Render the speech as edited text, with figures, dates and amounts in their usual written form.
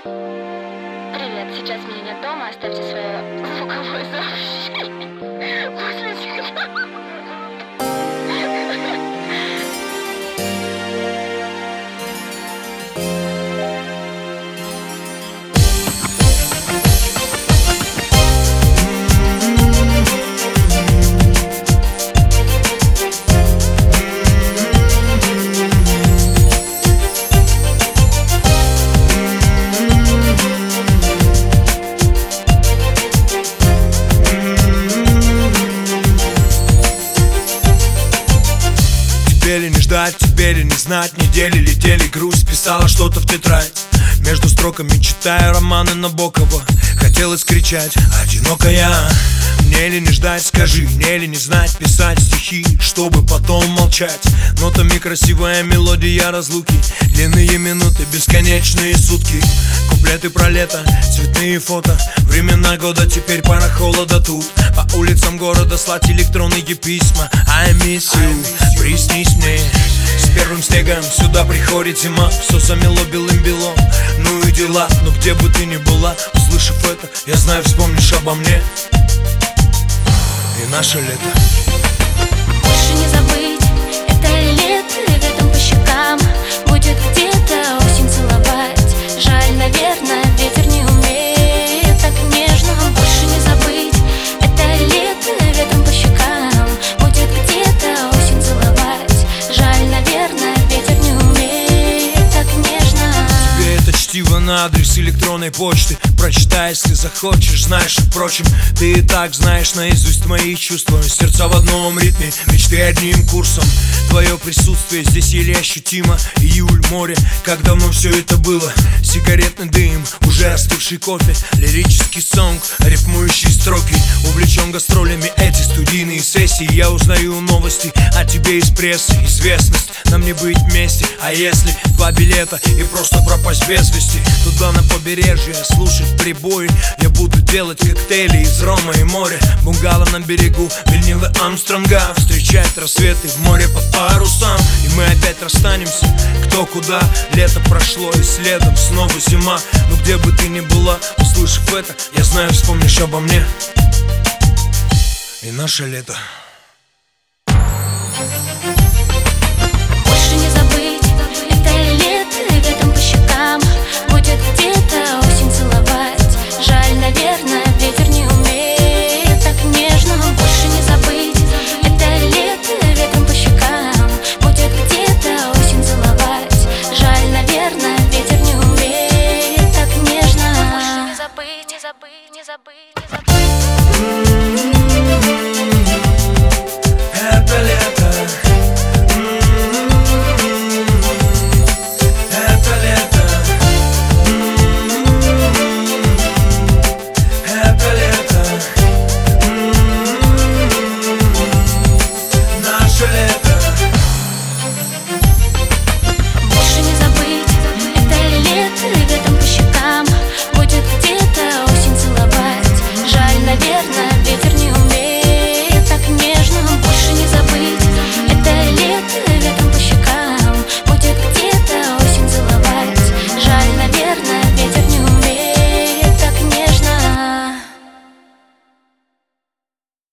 Привет, сейчас меня нет дома, оставьте свое звуковое сообщение после сигнала. Теперь и не ждать, теперь и не знать. Недели летели, грусть писала что-то в тетрадь. Между строками читаю романы Набокова. Хотелось кричать: одинокая. Мне ли не ждать, скажи, мне ли не знать. Писать стихи, чтобы потом молчать. Нотами красивая мелодия разлуки. Длинные минуты, бесконечные сутки. Куплеты про лето, цветные фото. Времена года, теперь пора холода тут. По улицам города слать электронные письма. I miss you, приснись мне. С первым снегом сюда приходит зима. Все замело белым-белом, ну и дела. Но где бы ты ни была, услышав это, я знаю, вспомнишь обо мне. И наше лето. Больше не забыть, это лето, ветром по щекам. Будет где-то осень целовать. Жаль, наверное, ветер не умеет так нежно. Больше не забыть, это лето, ветром по щекам. Будет где-то осень целовать. Жаль, наверное, ветер не умеет так нежно. Тебе это чтиво на адрес электронной почты. Прочитай, если захочешь, знаешь, впрочем, ты и так знаешь наизусть мои чувства. Сердца в одном ритме, мечты одним курсом. Твое присутствие здесь еле ощутимо. Июль, море, как давно все это было. Сигаретный дым, уже остывший кофе. Лирический сонг, рифмующие строки. Увлечен гастролями, эти студийные сессии. Я узнаю новости о тебе из прессы. Известность, нам не быть вместе. А если 2 билета и просто пропасть без вести? Туда на побережье, слушать прибой. Я буду делать коктейли из рома и моря. Бунгало на берегу, винилы Армстронга. Встречать рассветы в море под парусам. И мы опять расстанемся, кто куда. Лето прошло и следом снова зима. Но где бы ты ни была, услышав это, я знаю, вспомнишь обо мне. И наше лето.